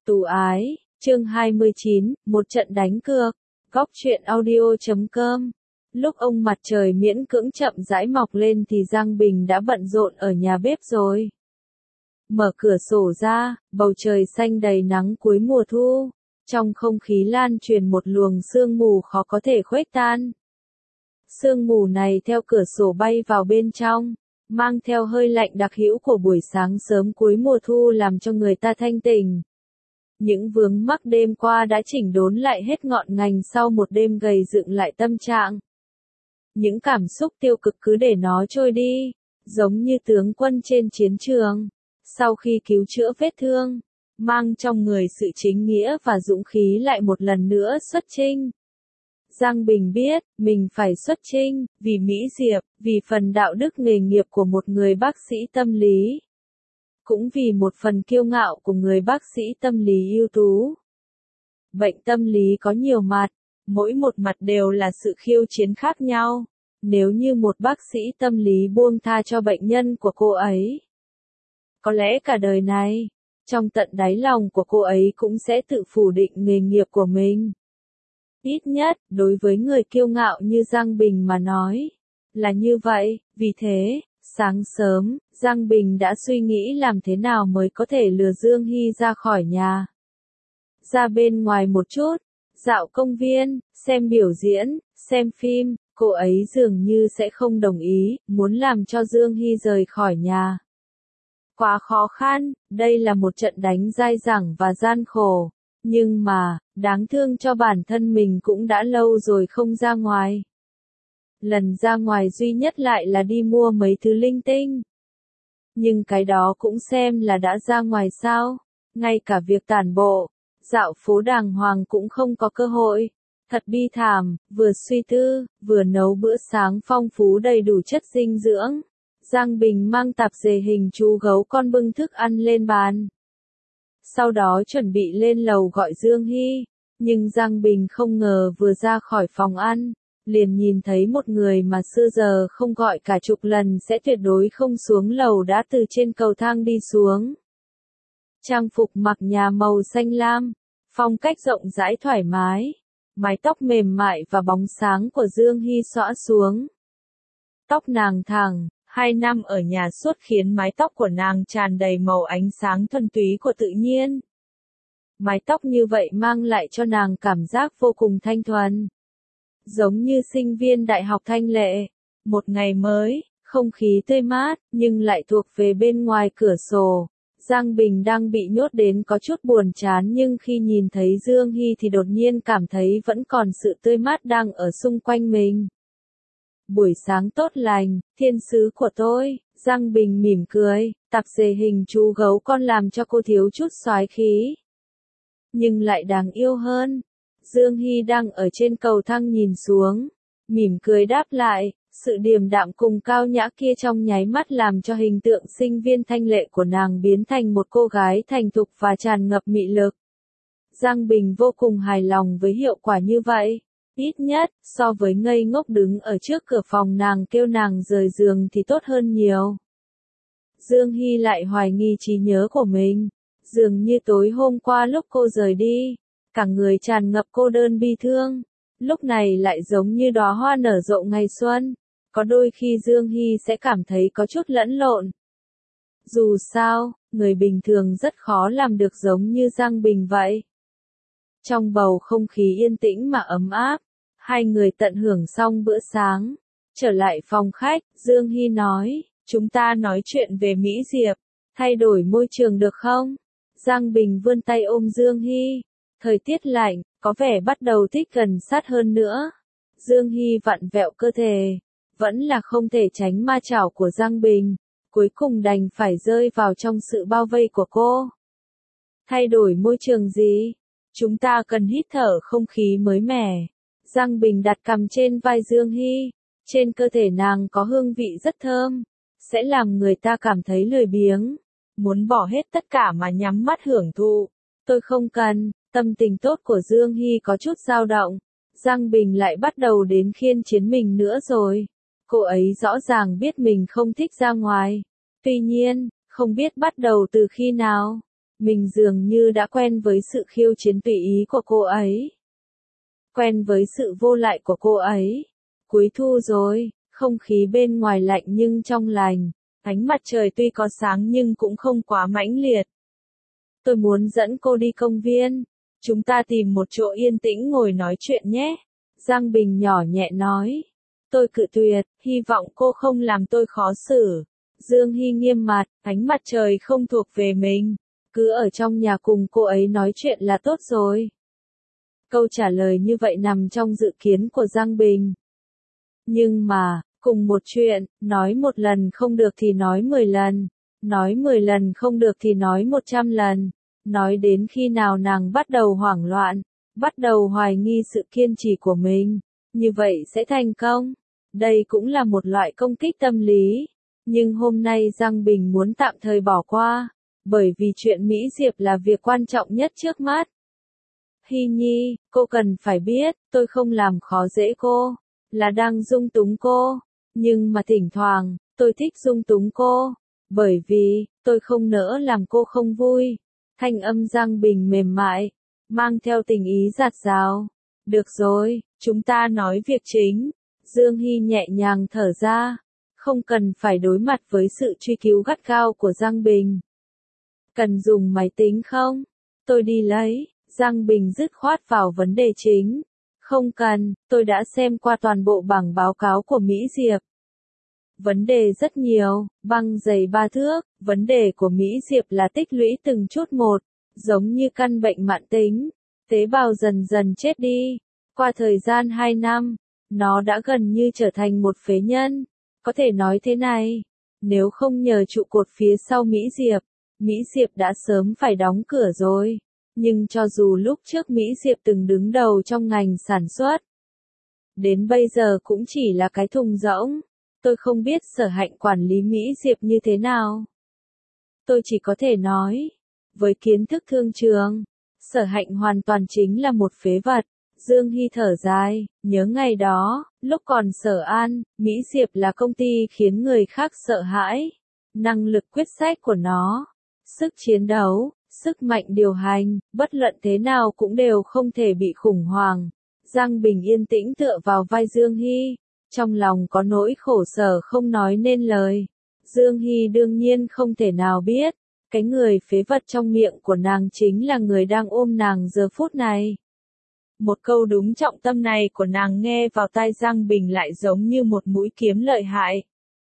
Tù ái, chương 29, một trận đánh cược. Góc truyện audio.com. Lúc ông mặt trời miễn cưỡng chậm rãi mọc lên thì Giang Bình đã bận rộn ở nhà bếp rồi. Mở cửa sổ ra, bầu trời xanh đầy nắng cuối mùa thu. Trong không khí lan truyền một luồng sương mù khó có thể khuếch tan. Sương mù này theo cửa sổ bay vào bên trong, mang theo hơi lạnh đặc hữu của buổi sáng sớm cuối mùa thu làm cho người ta thanh tỉnh. Những vướng mắc đêm qua đã chỉnh đốn lại hết ngọn ngành sau một đêm gầy dựng lại tâm trạng. Những cảm xúc tiêu cực cứ để nó trôi đi, giống như tướng quân trên chiến trường. Sau khi cứu chữa vết thương, mang trong người sự chính nghĩa và dũng khí lại một lần nữa xuất chinh. Giang Bình biết, mình phải xuất chinh, vì Mỹ Diệp, vì phần đạo đức nghề nghiệp của một người bác sĩ tâm lý. Cũng vì một phần kiêu ngạo của người bác sĩ tâm lý ưu tú. Bệnh tâm lý có nhiều mặt, mỗi một mặt đều là sự khiêu chiến khác nhau. Nếu như một bác sĩ tâm lý buông tha cho bệnh nhân của cô ấy, có lẽ cả đời này, trong tận đáy lòng của cô ấy cũng sẽ tự phủ định nghề nghiệp của mình. Ít nhất, đối với người kiêu ngạo như Giang Bình mà nói, là như vậy. Vì thế, sáng sớm, Giang Bình đã suy nghĩ làm thế nào mới có thể lừa Dương Hy ra khỏi nhà. Ra bên ngoài một chút, dạo công viên, xem biểu diễn, xem phim, cô ấy dường như sẽ không đồng ý, muốn làm cho Dương Hy rời khỏi nhà. Quá khó khăn, đây là một trận đánh dai dẳng và gian khổ. Nhưng mà, đáng thương cho bản thân mình cũng đã lâu rồi không ra ngoài. Lần ra ngoài duy nhất lại là đi mua mấy thứ linh tinh. Nhưng cái đó cũng xem là đã ra ngoài sao, ngay cả việc tản bộ, dạo phố đàng hoàng cũng không có cơ hội. Thật bi thảm, vừa suy tư, vừa nấu bữa sáng phong phú đầy đủ chất dinh dưỡng. Giang Bình mang tạp dề hình chú gấu con bưng thức ăn lên bàn. Sau đó chuẩn bị lên lầu gọi Dương Hy, nhưng Giang Bình không ngờ vừa ra khỏi phòng ăn, liền nhìn thấy một người mà xưa giờ không gọi cả chục lần sẽ tuyệt đối không xuống lầu đã từ trên cầu thang đi xuống. Trang phục mặc nhà màu xanh lam, phong cách rộng rãi thoải mái, mái tóc mềm mại và bóng sáng của Dương Hy xõa xuống. Tóc nàng thẳng. 2 năm ở nhà suốt khiến mái tóc của nàng tràn đầy màu ánh sáng thuần túy của tự nhiên. Mái tóc như vậy mang lại cho nàng cảm giác vô cùng thanh thuần. Giống như sinh viên đại học thanh lệ. Một ngày mới, không khí tươi mát, nhưng lại thuộc về bên ngoài cửa sổ. Giang Bình đang bị nhốt đến có chút buồn chán nhưng khi nhìn thấy Dương Hy thì đột nhiên cảm thấy vẫn còn sự tươi mát đang ở xung quanh mình. Buổi sáng tốt lành, thiên sứ của tôi, Giang Bình mỉm cười, tạp dề hình chú gấu con làm cho cô thiếu chút soái khí. Nhưng lại đáng yêu hơn. Dương Hy đang ở trên cầu thang nhìn xuống, mỉm cười đáp lại, sự điềm đạm cùng cao nhã kia trong nháy mắt làm cho hình tượng sinh viên thanh lệ của nàng biến thành một cô gái thành thục và tràn ngập mị lực. Giang Bình vô cùng hài lòng với hiệu quả như vậy. Ít nhất, so với ngây ngốc đứng ở trước cửa phòng nàng kêu nàng rời giường thì tốt hơn nhiều. Dương Hy lại hoài nghi trí nhớ của mình. Dường như tối hôm qua lúc cô rời đi, cả người tràn ngập cô đơn bi thương. Lúc này lại giống như đóa hoa nở rộ ngày xuân. Có đôi khi Dương Hy sẽ cảm thấy có chút lẫn lộn. Dù sao, người bình thường rất khó làm được giống như Giang Bình vậy. Trong bầu không khí yên tĩnh mà ấm áp, hai người tận hưởng xong bữa sáng. Trở lại phòng khách, Dương Hy nói, chúng ta nói chuyện về Mỹ Diệp, thay đổi môi trường được không? Giang Bình vươn tay ôm Dương Hy, thời tiết lạnh, có vẻ bắt đầu thích gần sát hơn nữa. Dương Hy vặn vẹo cơ thể, vẫn là không thể tránh ma chảo của Giang Bình, cuối cùng đành phải rơi vào trong sự bao vây của cô. Thay đổi môi trường gì? Chúng ta cần hít thở không khí mới mẻ. Giang Bình đặt cằm trên vai Dương Hy, trên cơ thể nàng có hương vị rất thơm, sẽ làm người ta cảm thấy lười biếng, muốn bỏ hết tất cả mà nhắm mắt hưởng thụ. Tôi không cần, tâm tình tốt của Dương Hy có chút dao động, Giang Bình lại bắt đầu đến khiên chiến mình nữa rồi. Cô ấy rõ ràng biết mình không thích ra ngoài, tuy nhiên, không biết bắt đầu từ khi nào. Mình dường như đã quen với sự khiêu chiến tùy ý của cô ấy. Quen với sự vô lại của cô ấy. Cuối thu rồi, không khí bên ngoài lạnh nhưng trong lành. Ánh mặt trời tuy có sáng nhưng cũng không quá mãnh liệt. Tôi muốn dẫn cô đi công viên. Chúng ta tìm một chỗ yên tĩnh ngồi nói chuyện nhé. Giang Bình nhỏ nhẹ nói. Tôi cự tuyệt, hy vọng cô không làm tôi khó xử. Dương Hy nghiêm mặt, ánh mặt trời không thuộc về mình. Cứ ở trong nhà cùng cô ấy nói chuyện là tốt rồi. Câu trả lời như vậy nằm trong dự kiến của Giang Bình. Nhưng mà, cùng một chuyện, nói một lần không được thì nói 10 lần. Nói 10 lần không được thì nói 100 lần. Nói đến khi nào nàng bắt đầu hoảng loạn, bắt đầu hoài nghi sự kiên trì của mình. Như vậy sẽ thành công. Đây cũng là một loại công kích tâm lý. Nhưng hôm nay Giang Bình muốn tạm thời bỏ qua. Bởi vì chuyện Mỹ Diệp là việc quan trọng nhất trước mắt. Hy Nhi, cô cần phải biết, tôi không làm khó dễ cô. Là đang dung túng cô. Nhưng mà thỉnh thoảng, tôi thích dung túng cô. Bởi vì, tôi không nỡ làm cô không vui. Thanh âm Giang Bình mềm mại, mang theo tình ý dạt dào. Được rồi, chúng ta nói việc chính. Dương Hy nhẹ nhàng thở ra. Không cần phải đối mặt với sự truy cứu gắt gao của Giang Bình. Cần dùng máy tính không? Tôi đi lấy. Giang Bình dứt khoát vào vấn đề chính. Không cần, tôi đã xem qua toàn bộ bảng báo cáo của Mỹ Diệp. Vấn đề rất nhiều, băng dày 3 thước, vấn đề của Mỹ Diệp là tích lũy từng chút một, giống như căn bệnh mãn tính. Tế bào dần dần chết đi. Qua thời gian 2 năm, nó đã gần như trở thành một phế nhân. Có thể nói thế này, nếu không nhờ trụ cột phía sau Mỹ Diệp đã sớm phải đóng cửa rồi. Nhưng cho dù lúc trước Mỹ Diệp từng đứng đầu trong ngành sản xuất, đến bây giờ cũng chỉ là cái thùng rỗng. Tôi không biết Sở Hạnh quản lý Mỹ Diệp như thế nào. Tôi chỉ có thể nói, với kiến thức thương trường, Sở Hạnh hoàn toàn chính là một phế vật. Dương Hy thở dài, nhớ ngày đó, lúc còn Sở An, Mỹ Diệp là công ty khiến người khác sợ hãi. Năng lực quyết sách của nó, sức chiến đấu, sức mạnh điều hành, bất luận thế nào cũng đều không thể bị khủng hoảng. Giang Bình yên tĩnh tựa vào vai Dương Hy, trong lòng có nỗi khổ sở không nói nên lời. Dương Hy đương nhiên không thể nào biết, cái người phế vật trong miệng của nàng chính là người đang ôm nàng giờ phút này. Một câu đúng trọng tâm này của nàng nghe vào tai Giang Bình lại giống như một mũi kiếm lợi hại.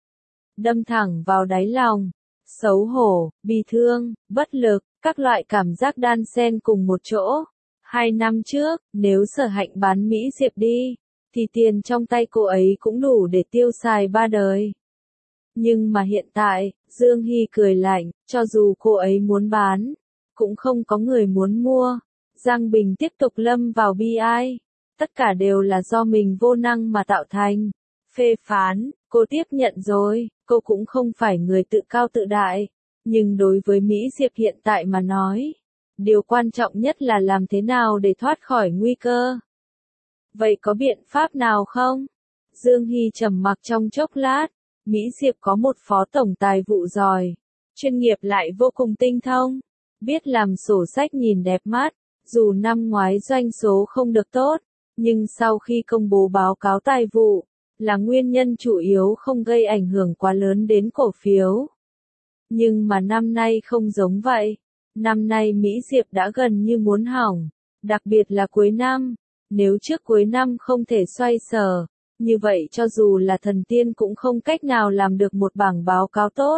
Đâm thẳng vào đáy lòng. Xấu hổ, bi thương, bất lực, các loại cảm giác đan xen cùng một chỗ. 2 năm trước, nếu Sở Hạnh bán Mỹ Diệp đi, thì tiền trong tay cô ấy cũng đủ để tiêu xài 3 đời. Nhưng mà hiện tại, Dương Hy cười lạnh, cho dù cô ấy muốn bán, cũng không có người muốn mua. Giang Bình tiếp tục lâm vào bi ai. Tất cả đều là do mình vô năng mà tạo thành. Phê phán, cô tiếp nhận rồi, cô cũng không phải người tự cao tự đại. Nhưng đối với Mỹ Diệp hiện tại mà nói, điều quan trọng nhất là làm thế nào để thoát khỏi nguy cơ. Vậy có biện pháp nào không? Dương Hy trầm mặc trong chốc lát. Mỹ Diệp có một phó tổng tài vụ giỏi, chuyên nghiệp lại vô cùng tinh thông, biết làm sổ sách nhìn đẹp mắt. Dù năm ngoái doanh số không được tốt, nhưng sau khi công bố báo cáo tài vụ, là nguyên nhân chủ yếu không gây ảnh hưởng quá lớn đến cổ phiếu. Nhưng mà năm nay không giống vậy. Năm nay Mỹ Diệp đã gần như muốn hỏng, đặc biệt là cuối năm. Nếu trước cuối năm không thể xoay sở, như vậy cho dù là thần tiên cũng không cách nào làm được một bảng báo cáo tốt.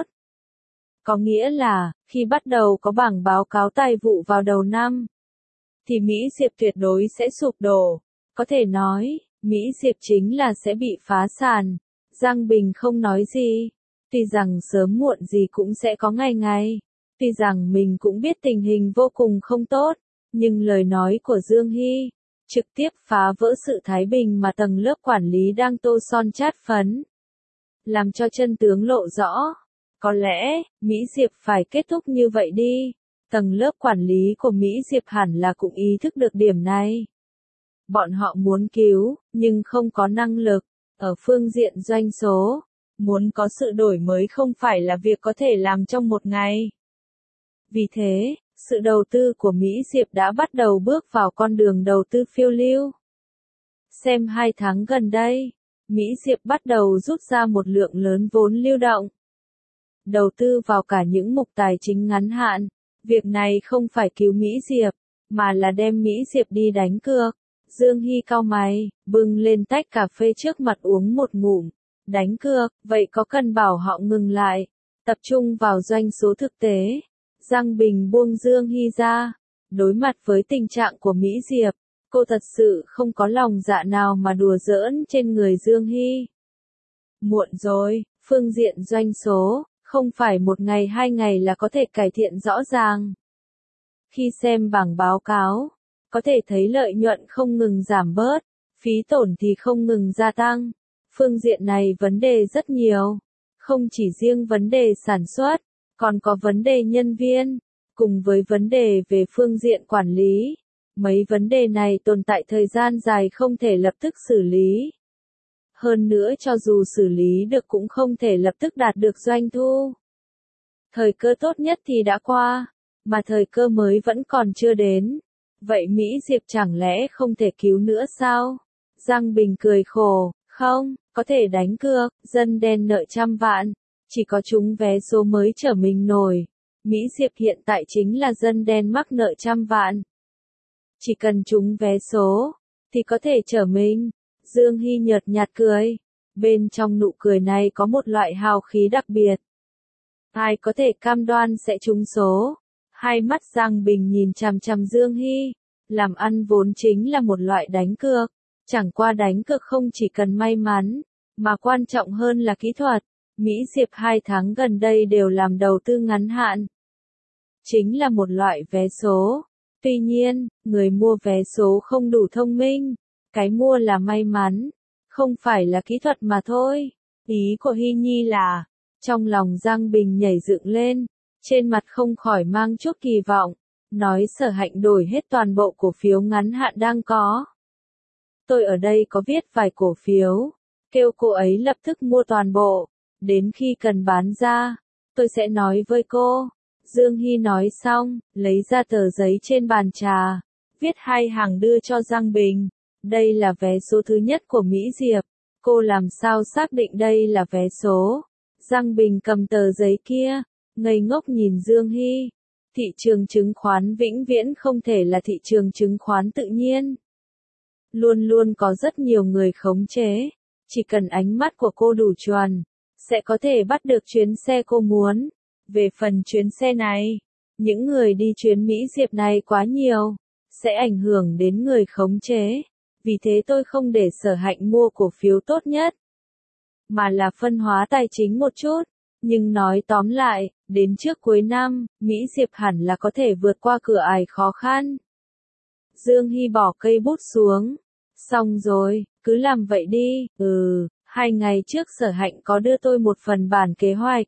Có nghĩa là, khi bắt đầu có bảng báo cáo tài vụ vào đầu năm, thì Mỹ Diệp tuyệt đối sẽ sụp đổ. Có thể nói, Mỹ Diệp chính là sẽ bị phá sản. Giang Bình không nói gì. Tuy rằng sớm muộn gì cũng sẽ có ngày. Tuy rằng mình cũng biết tình hình vô cùng không tốt. Nhưng lời nói của Dương Hy, trực tiếp phá vỡ sự thái bình mà tầng lớp quản lý đang tô son chát phấn. Làm cho chân tướng lộ rõ. Có lẽ, Mỹ Diệp phải kết thúc như vậy đi. Tầng lớp quản lý của Mỹ Diệp hẳn là cũng ý thức được điểm này. Bọn họ muốn cứu, nhưng không có năng lực. Ở phương diện doanh số, muốn có sự đổi mới không phải là việc có thể làm trong một ngày. Vì thế, Sự đầu tư của Mỹ Diệp đã bắt đầu bước vào con đường đầu tư phiêu lưu. Xem 2 tháng gần đây, Mỹ Diệp bắt đầu rút ra một lượng lớn vốn lưu động. Đầu tư vào cả những mục tài chính ngắn hạn. Việc này không phải cứu Mỹ Diệp, mà là đem Mỹ Diệp đi đánh cược. Dương Hy cau mày, bưng lên tách cà phê trước mặt uống một ngụm. Đánh cược, vậy có cần bảo họ ngừng lại, tập trung vào doanh số thực tế. Giang Bình buông Dương Hy ra. Đối mặt với tình trạng của Mỹ Diệp, cô thật sự không có lòng dạ nào mà đùa giỡn trên người Dương Hy. Muộn rồi, phương diện doanh số, không phải 1 ngày 2 ngày là có thể cải thiện rõ ràng. Khi xem bảng báo cáo, có thể thấy lợi nhuận không ngừng giảm bớt, phí tổn thì không ngừng gia tăng. Phương diện này vấn đề rất nhiều, không chỉ riêng vấn đề sản xuất, còn có vấn đề nhân viên, cùng với vấn đề về phương diện quản lý. Mấy vấn đề này tồn tại thời gian dài không thể lập tức xử lý. Hơn nữa cho dù xử lý được cũng không thể lập tức đạt được doanh thu. Thời cơ tốt nhất thì đã qua, mà thời cơ mới vẫn còn chưa đến. Vậy Mỹ Diệp chẳng lẽ không thể cứu nữa sao? Giang Bình cười khổ, không, có thể đánh cược, dân đen nợ trăm vạn, chỉ có trúng vé số mới trở mình nổi. Mỹ Diệp hiện tại chính là dân đen mắc nợ trăm vạn. Chỉ cần trúng vé số, thì có thể trở mình. Dương Hy nhợt nhạt cười. Bên trong nụ cười này có một loại hào khí đặc biệt. Ai có thể cam đoan sẽ trúng số? Hai mắt Giang Bình nhìn chằm chằm Dương Hy. Làm ăn vốn chính là một loại đánh cược. Chẳng qua đánh cược không chỉ cần may mắn, mà quan trọng hơn là kỹ thuật. Mỹ Diệp 2 tháng gần đây đều làm đầu tư ngắn hạn. Chính là một loại vé số. Tuy nhiên, người mua vé số không đủ thông minh. Cái mua là may mắn, không phải là kỹ thuật mà thôi. Ý của Hy Nhi là, trong lòng Giang Bình nhảy dựng lên, trên mặt không khỏi mang chút kỳ vọng, nói Sở Hạnh đổi hết toàn bộ cổ phiếu ngắn hạn đang có. Tôi ở đây có viết vài cổ phiếu, kêu cô ấy lập tức mua toàn bộ, đến khi cần bán ra, tôi sẽ nói với cô. Dương Hy nói xong, lấy ra tờ giấy trên bàn trà, viết 2 hàng đưa cho Giang Bình. Đây là vé số thứ nhất của Mỹ Diệp. Cô làm sao xác định đây là vé số? Giang Bình cầm tờ giấy kia, ngây ngốc nhìn Dương Hy. Thị trường chứng khoán vĩnh viễn không thể là thị trường chứng khoán tự nhiên. Luôn luôn có rất nhiều người khống chế. Chỉ cần ánh mắt của cô đủ chuẩn, sẽ có thể bắt được chuyến xe cô muốn. Về phần chuyến xe này, những người đi chuyến Mỹ Diệp này quá nhiều, sẽ ảnh hưởng đến người khống chế. Vì thế tôi không để Sở Hạnh mua cổ phiếu tốt nhất, mà là phân hóa tài chính một chút. Nhưng nói tóm lại, đến trước cuối năm, Mỹ Diệp hẳn là có thể vượt qua cửa ải khó khăn. Dương Hy bỏ cây bút xuống. Xong rồi, cứ làm vậy đi. 2 ngày trước Sở Hạnh có đưa tôi một phần bản kế hoạch.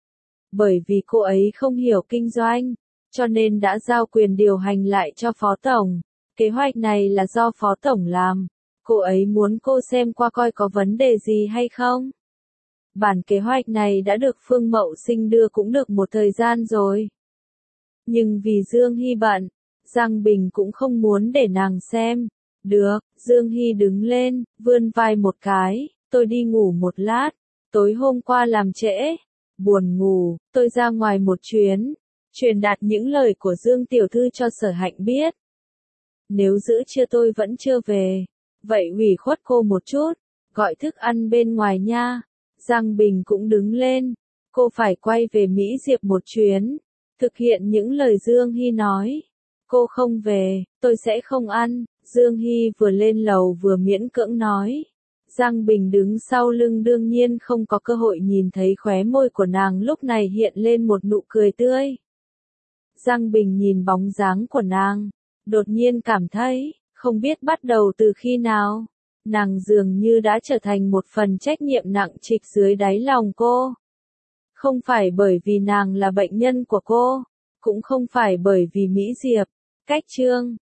Bởi vì cô ấy không hiểu kinh doanh, cho nên đã giao quyền điều hành lại cho Phó Tổng. Kế hoạch này là do Phó Tổng làm. Cô ấy muốn cô xem qua coi có vấn đề gì hay không. Bản kế hoạch này đã được Phương Mậu Sinh đưa cũng được một thời gian rồi. Nhưng vì Dương Hy bận, Giang Bình cũng không muốn để nàng xem. Được, Dương Hy đứng lên, vươn vai một cái, tôi đi ngủ một lát. Tối hôm qua làm trễ, buồn ngủ, tôi ra ngoài một chuyến, truyền đạt những lời của Dương Tiểu Thư cho Sở Hạnh biết. Nếu giữa trưa tôi vẫn chưa về, vậy ủy khuất cô một chút, gọi thức ăn bên ngoài nha. Giang Bình cũng đứng lên, cô phải quay về Mỹ Diệp một chuyến, thực hiện những lời Dương Hy nói. Cô không về, tôi sẽ không ăn. Dương Hy vừa lên lầu vừa miễn cưỡng nói. Giang Bình đứng sau lưng đương nhiên không có cơ hội nhìn thấy khóe môi của nàng lúc này hiện lên một nụ cười tươi. Giang Bình nhìn bóng dáng của nàng, đột nhiên cảm thấy, không biết bắt đầu từ khi nào, nàng dường như đã trở thành một phần trách nhiệm nặng trịch dưới đáy lòng cô. Không phải bởi vì nàng là bệnh nhân của cô, cũng không phải bởi vì Mỹ Diệp. Cách chương